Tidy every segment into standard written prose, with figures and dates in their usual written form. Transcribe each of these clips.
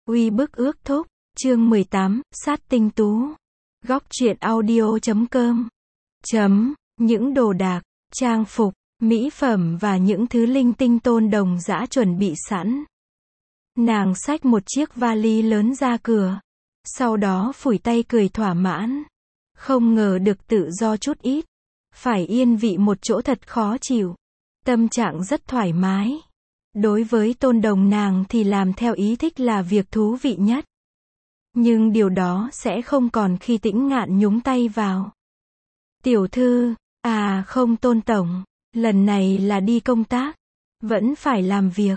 Uy bức ước thúc, chương 18, sát tinh tú. Góc truyện audio.com. Những đồ đạc, trang phục, mỹ phẩm và những thứ linh tinh Tôn Đồng đã chuẩn bị sẵn. Nàng xách một chiếc vali lớn ra cửa. Sau đó phủi tay cười thỏa mãn. Không ngờ được tự do chút ít. Phải yên vị một chỗ thật khó chịu. Tâm trạng rất thoải mái. Đối với Tôn Đồng nàng thì làm theo ý thích là việc thú vị nhất. Nhưng điều đó sẽ không còn khi Tĩnh Ngạn nhúng tay vào. Tiểu thư, không Tôn tổng, lần này là đi công tác. Vẫn phải làm việc.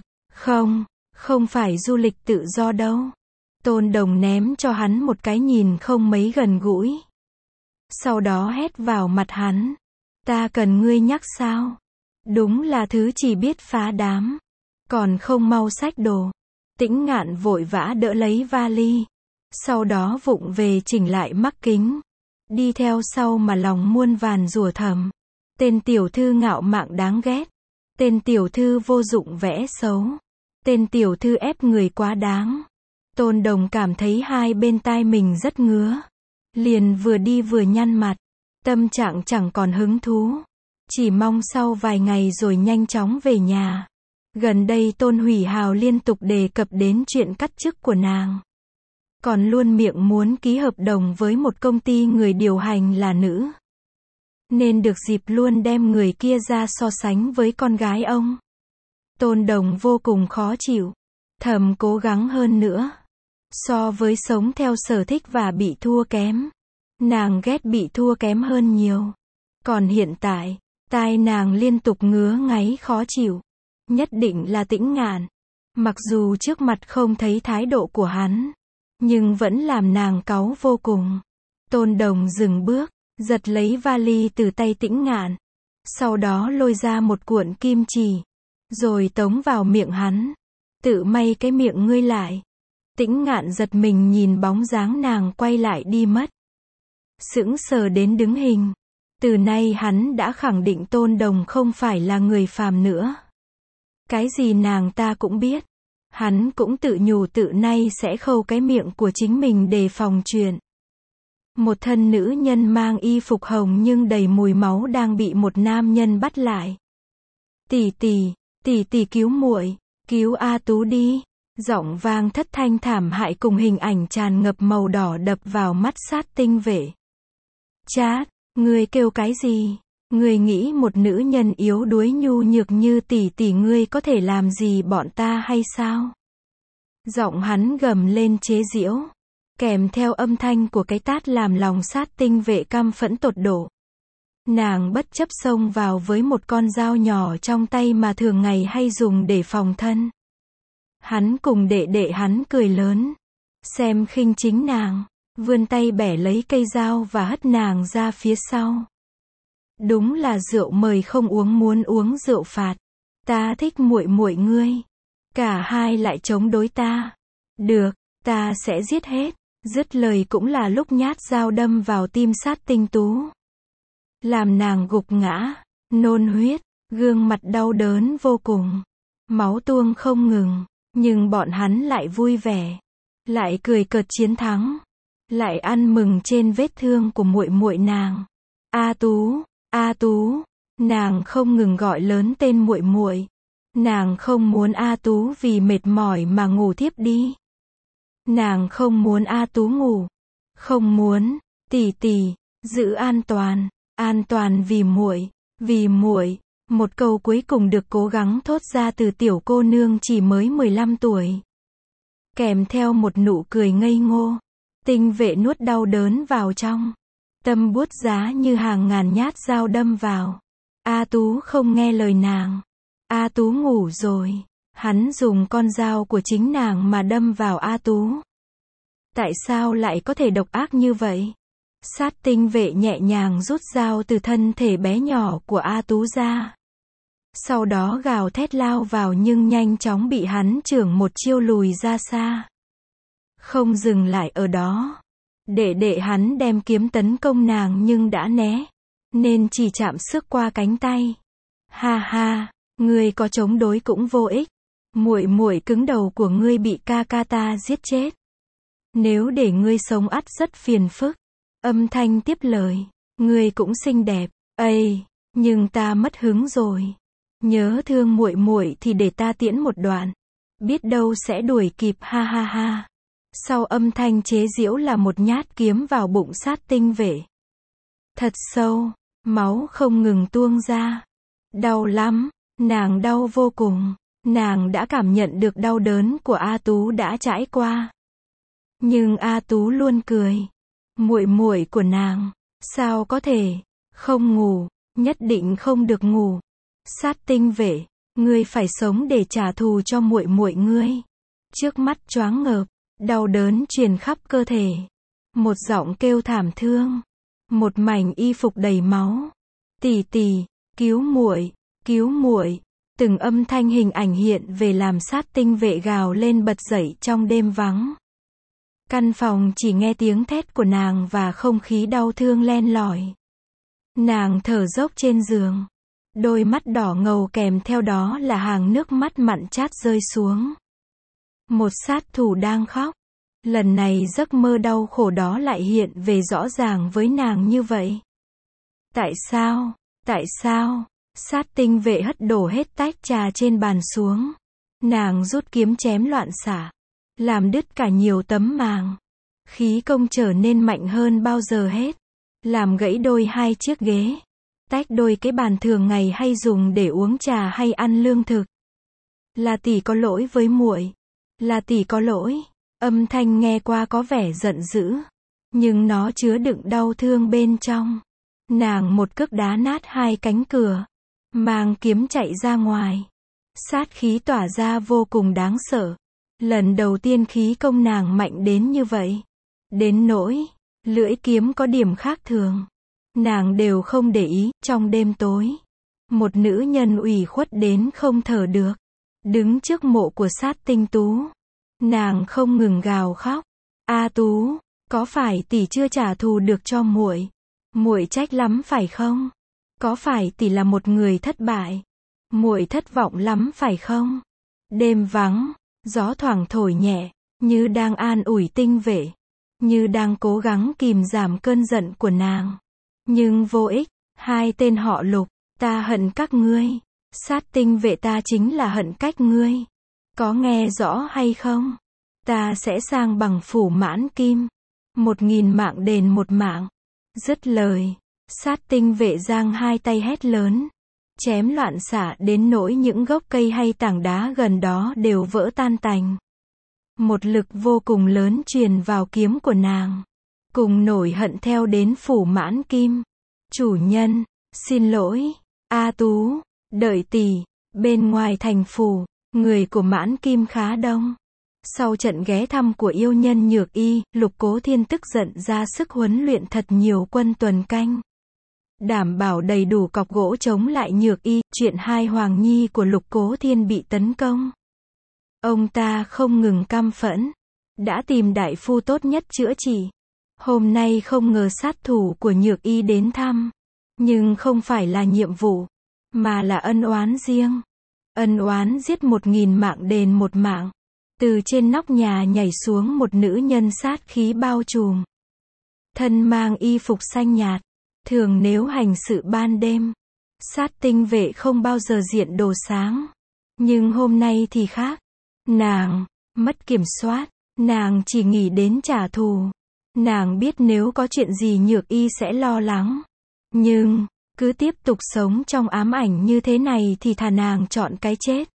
Không phải du lịch tự do đâu. Tôn Đồng ném cho hắn một cái nhìn không mấy gần gũi. Sau đó hét vào mặt hắn. Ta cần ngươi nhắc sao? Đúng là thứ chỉ biết phá đám. Còn không mau xách đồ. Tĩnh Ngạn vội vã đỡ lấy vali. Sau đó vụng về chỉnh lại mắc kính. Đi theo sau mà lòng muôn vàn rủa thầm. Tên tiểu thư ngạo mạn đáng ghét. Tên tiểu thư vô dụng vẽ xấu. Tên tiểu thư ép người quá đáng. Tôn Đồng cảm thấy hai bên tai mình rất ngứa. Liền vừa đi vừa nhăn mặt. Tâm trạng chẳng còn hứng thú. Chỉ mong sau vài ngày rồi nhanh chóng về nhà. Gần đây Tôn Hủy Hào liên tục đề cập đến chuyện cắt chức của nàng. Còn luôn miệng muốn ký hợp đồng với một công ty người điều hành là nữ. Nên được dịp luôn đem người kia ra so sánh với con gái ông. Tôn Đồng vô cùng khó chịu. Thầm cố gắng hơn nữa. So với sống theo sở thích và bị thua kém. Nàng ghét bị thua kém hơn nhiều. Còn hiện tại, tai nàng liên tục ngứa ngáy khó chịu. Nhất định là Tĩnh Ngạn. Mặc dù trước mặt không thấy thái độ của hắn. Nhưng vẫn làm nàng cáu vô cùng. Tôn Đồng dừng bước. Giật lấy vali từ tay Tĩnh Ngạn. Sau đó lôi ra một cuộn kim chỉ. Rồi tống vào miệng hắn. Tự may cái miệng ngươi lại. Tĩnh Ngạn giật mình nhìn bóng dáng nàng quay lại đi mất. Sững sờ đến đứng hình. Từ nay hắn đã khẳng định Tôn Đồng không phải là người phàm nữa. Cái gì nàng ta cũng biết. Hắn cũng tự nhủ tự nay sẽ khâu cái miệng của chính mình để phòng chuyện. Một thân nữ nhân mang y phục hồng nhưng đầy mùi máu đang bị một nam nhân bắt lại. Tỷ tỷ cứu muội, cứu A Tú đi. Giọng vang thất thanh thảm hại cùng hình ảnh tràn ngập màu đỏ đập vào mắt Sát Tinh Vệ. Chát, ngươi kêu cái gì? Ngươi nghĩ một nữ nhân yếu đuối nhu nhược như tỷ ngươi có thể làm gì bọn ta hay sao? Giọng hắn gầm lên chế giễu. Kèm theo âm thanh của cái tát làm lòng Sát Tinh Vệ căm phẫn tột độ. Nàng bất chấp xông vào với một con dao nhỏ trong tay mà thường ngày hay dùng để phòng thân. Hắn cùng đệ hắn cười lớn. Xem khinh chính nàng. Vươn tay bẻ lấy cây dao và hất nàng ra phía sau. Đúng là rượu mời không uống muốn uống rượu phạt. Ta thích muội ngươi. Cả hai lại chống đối ta. Được, ta sẽ giết hết. Dứt lời cũng là lúc nhát dao đâm vào tim Sát Tinh Tú. Làm nàng gục ngã, nôn huyết, gương mặt đau đớn vô cùng. Máu tuông không ngừng, nhưng bọn hắn lại vui vẻ. Lại cười cợt chiến thắng. Lại ăn mừng trên vết thương của muội nàng. A Tú, nàng không ngừng gọi lớn tên muội. Nàng không muốn A Tú vì mệt mỏi mà ngủ thiếp đi. Nàng không muốn A Tú ngủ. Không muốn, tỷ, giữ an toàn vì muội. Một câu cuối cùng được cố gắng thốt ra từ tiểu cô nương chỉ mới 15 tuổi. Kèm theo một nụ cười ngây ngô. Tinh Vệ nuốt đau đớn vào trong. Tâm buốt giá như hàng ngàn nhát dao đâm vào. A Tú không nghe lời nàng. A Tú ngủ rồi. Hắn dùng con dao của chính nàng mà đâm vào A Tú. Tại sao lại có thể độc ác như vậy? Sát Tinh Vệ nhẹ nhàng rút dao từ thân thể bé nhỏ của A Tú ra. Sau đó gào thét lao vào nhưng nhanh chóng bị hắn chưởng một chiêu lùi ra xa. Không dừng lại ở đó. Đệ hắn đem kiếm tấn công nàng nhưng đã né. Nên chỉ chạm xước qua cánh tay. Ha ha, ngươi có chống đối cũng vô ích. Muội muội cứng đầu của ngươi bị ca ca ta giết chết. Nếu để ngươi sống ắt rất phiền phức. Âm thanh tiếp lời. Ngươi cũng xinh đẹp. Ây, nhưng ta mất hứng rồi. Nhớ thương muội muội thì để ta tiễn một đoạn. Biết đâu sẽ đuổi kịp ha ha ha. Sau âm thanh chế giễu là một nhát kiếm vào bụng Sát Tinh Vệ. Thật sâu, máu không ngừng tuôn ra. Đau lắm, nàng đau vô cùng. Nàng đã cảm nhận được đau đớn của A Tú đã trải qua. Nhưng A Tú luôn cười. Muội muội của nàng, sao có thể không ngủ, nhất định không được ngủ. Sát Tinh Vệ, ngươi phải sống để trả thù cho muội muội ngươi. Trước mắt choáng ngợp, đau đớn truyền khắp cơ thể. Một giọng kêu thảm thương, một mảnh y phục đầy máu. Tỷ tỷ, cứu muội, cứu muội. Từng âm thanh hình ảnh hiện về làm Sát Tinh Vệ gào lên bật dậy trong đêm vắng. Căn phòng chỉ nghe tiếng thét của nàng và không khí đau thương len lỏi. Nàng thở dốc trên giường. Đôi mắt đỏ ngầu kèm theo đó là hàng nước mắt mặn chát rơi xuống. Một sát thủ đang khóc. Lần này giấc mơ đau khổ đó lại hiện về rõ ràng với nàng như vậy. Tại sao? Tại sao? Sát Tinh Vệ hất đổ hết tách trà trên bàn xuống. Nàng rút kiếm chém loạn xạ. Làm đứt cả nhiều tấm màng. Khí công trở nên mạnh hơn bao giờ hết. Làm gãy đôi hai chiếc ghế. Tách đôi cái bàn thường ngày hay dùng để uống trà hay ăn lương thực. Là tỷ có lỗi với muội. Là tỷ có lỗi. Âm thanh nghe qua có vẻ giận dữ. Nhưng nó chứa đựng đau thương bên trong. Nàng một cước đá nát hai cánh cửa. Mang kiếm chạy ra ngoài. Sát khí tỏa ra vô cùng đáng sợ. Lần đầu tiên khí công nàng mạnh đến như vậy. Đến nỗi, lưỡi kiếm có điểm khác thường. Nàng đều không để ý, trong đêm tối. Một nữ nhân ủy khuất đến không thở được. Đứng trước mộ của Sát Tinh Tú. Nàng không ngừng gào khóc. A Tú, có phải tỷ chưa trả thù được cho muội? Muội trách lắm phải không? Có phải tỷ là một người thất bại? Muội thất vọng lắm phải không? Đêm vắng, gió thoảng thổi nhẹ, như đang an ủi Tinh Vệ, như đang cố gắng kìm giảm cơn giận của nàng. Nhưng vô ích, hai tên họ Lục, ta hận các ngươi. Sát Tinh Vệ ta chính là hận cách ngươi. Có nghe rõ hay không? Ta sẽ sang bằng phủ Mãn Kim. 1000 mạng đền một mạng. Dứt lời, Sát Tinh Vệ giang hai tay hét lớn. Chém loạn xạ đến nỗi những gốc cây hay tảng đá gần đó đều vỡ tan tành. Một lực vô cùng lớn truyền vào kiếm của nàng. Cùng nổi hận theo đến phủ Mãn Kim. Chủ nhân, xin lỗi, A Tú, đợi tỷ. Bên ngoài thành phủ, người của Mãn Kim khá đông. Sau trận ghé thăm của yêu nhân Nhược Y, Lục Cố Thiên tức giận ra sức huấn luyện thật nhiều quân tuần canh. Đảm bảo đầy đủ cọc gỗ chống lại Nhược Y, chuyện hai hoàng nhi của Lục Cố Thiên bị tấn công. Ông ta không ngừng căm phẫn. Đã tìm đại phu tốt nhất chữa trị. Hôm nay không ngờ sát thủ của Nhược Y đến thăm. Nhưng không phải là nhiệm vụ, mà là ân oán riêng. Ân oán giết 1000 mạng đền một mạng. Từ trên nóc nhà nhảy xuống một nữ nhân sát khí bao trùm. Thân mang y phục xanh nhạt. Thường nếu hành sự ban đêm, Sát Tinh Vệ không bao giờ diện đồ sáng. Nhưng hôm nay thì khác. Nàng mất kiểm soát. Nàng chỉ nghĩ đến trả thù. Nàng biết nếu có chuyện gì Nhược Y sẽ lo lắng. Nhưng, cứ tiếp tục sống trong ám ảnh như thế này thì thà nàng chọn cái chết.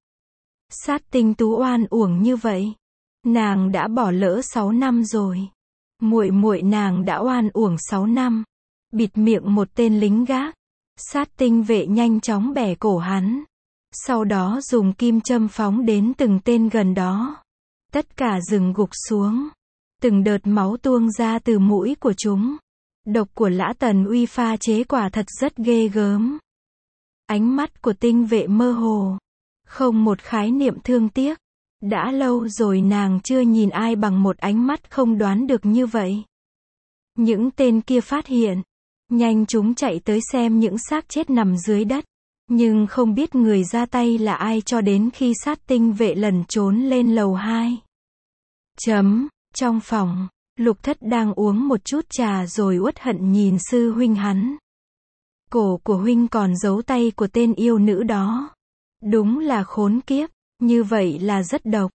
Sát Tinh Tú oan uổng như vậy. Nàng đã bỏ lỡ 6 năm rồi. Muội muội nàng đã oan uổng 6 năm. Bịt miệng một tên lính gác. Sát Tinh Vệ nhanh chóng bẻ cổ hắn. Sau đó dùng kim châm phóng đến từng tên gần đó. Tất cả rừng gục xuống. Từng đợt máu tuôn ra từ mũi của chúng. Độc của Lã Tần Uy pha chế quả thật rất ghê gớm. Ánh mắt của Tinh Vệ mơ hồ. Không một khái niệm thương tiếc. Đã lâu rồi nàng chưa nhìn ai bằng một ánh mắt không đoán được như vậy. Những tên kia phát hiện. Nhanh chúng chạy tới xem những xác chết nằm dưới đất. Nhưng không biết người ra tay là ai cho đến khi sát tinh vệ lẩn trốn lên lầu 2. Trong phòng, Lục Thất đang uống một chút trà rồi uất hận nhìn sư huynh hắn. Cổ của huynh còn giấu tay của tên yêu nữ đó. Đúng là khốn kiếp, như vậy là rất độc.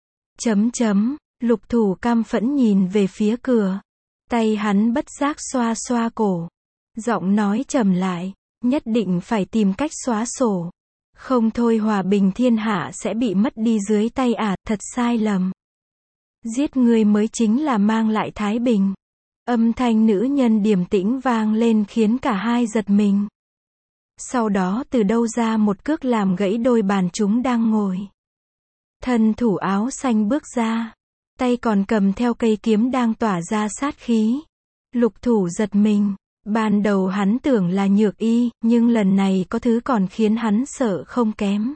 Lục Thủ căm phẫn nhìn về phía cửa. Tay hắn bất giác xoa xoa cổ. Giọng nói trầm lại, nhất định phải tìm cách xóa sổ. Không thôi hòa bình thiên hạ sẽ bị mất đi dưới tay ả, thật sai lầm. Giết người mới chính là mang lại thái bình. Âm thanh nữ nhân điềm tĩnh vang lên khiến cả hai giật mình. Sau đó từ đâu ra một cước làm gãy đôi bàn chúng đang ngồi. Thân thủ áo xanh bước ra. Tay còn cầm theo cây kiếm đang tỏa ra sát khí. Lục Thủ giật mình. Ban đầu hắn tưởng là Nhược Y, nhưng lần này có thứ còn khiến hắn sợ không kém.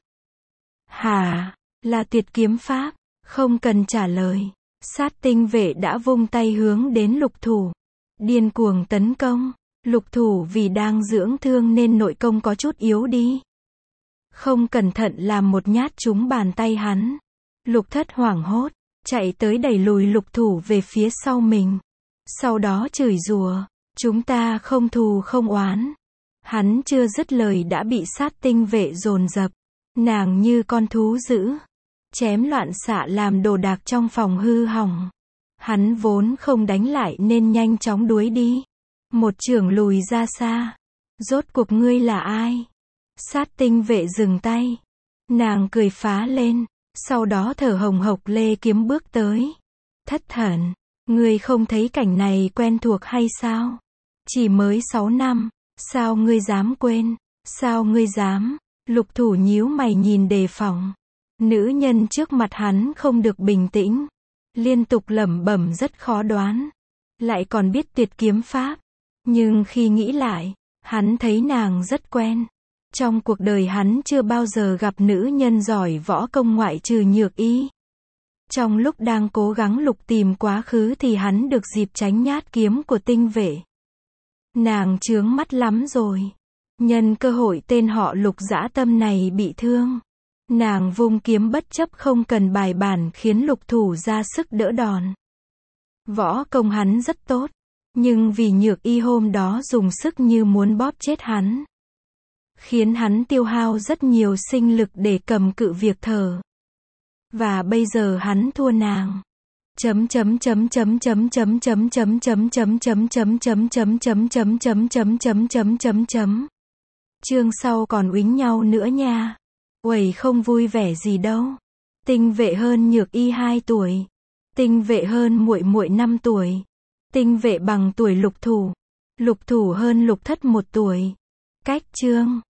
Hả? Là tuyệt kiếm pháp. Không cần trả lời. Sát tinh vệ đã vung tay hướng đến Lục Thủ. Điên cuồng tấn công. Lục Thủ vì đang dưỡng thương nên nội công có chút yếu đi. Không cẩn thận làm một nhát trúng bàn tay hắn. Lục Thất hoảng hốt, chạy tới đẩy lùi Lục Thủ về phía sau mình. Sau đó chửi rủa, chúng ta không thù không oán. Hắn chưa dứt lời đã bị sát tinh vệ dồn dập. Nàng như con thú dữ. Chém loạn xạ làm đồ đạc trong phòng hư hỏng. Hắn vốn không đánh lại nên nhanh chóng đuổi đi. Một chưởng lùi ra xa. Rốt cuộc ngươi là ai? Sát tinh vệ dừng tay. Nàng cười phá lên. Sau đó thở hồng hộc lê kiếm bước tới. Thất Thần, ngươi không thấy cảnh này quen thuộc hay sao? Chỉ mới 6 năm. Sao ngươi dám quên? Sao ngươi dám? Lục Thủ nhíu mày nhìn đề phòng. Nữ nhân trước mặt hắn không được bình tĩnh. Liên tục lẩm bẩm rất khó đoán. Lại còn biết tuyệt kiếm pháp. Nhưng khi nghĩ lại, hắn thấy nàng rất quen. Trong cuộc đời hắn chưa bao giờ gặp nữ nhân giỏi võ công ngoại trừ Nhược Y. Trong lúc đang cố gắng lục tìm quá khứ thì hắn được dịp tránh nhát kiếm của tinh vệ. Nàng chướng mắt lắm rồi. Nhân cơ hội tên họ Lục dã tâm này bị thương. Nàng vung kiếm bất chấp không cần bài bản khiến Lục Thủ ra sức đỡ đòn. Võ công hắn rất tốt. Nhưng vì Nhược Y hôm đó dùng sức như muốn bóp chết hắn. Khiến hắn tiêu hao rất nhiều sinh lực để cầm cự việc thở. Và bây giờ hắn thua nàng. Chương sau còn uýnh nhau nữa nha. Uầy không vui vẻ gì đâu. Tinh vệ hơn Nhược Y 2 tuổi. Tinh vệ hơn muội muội 5 tuổi. Tinh vệ bằng tuổi Lục Thủ. Lục Thủ hơn Lục Thất 1 tuổi. Cách chương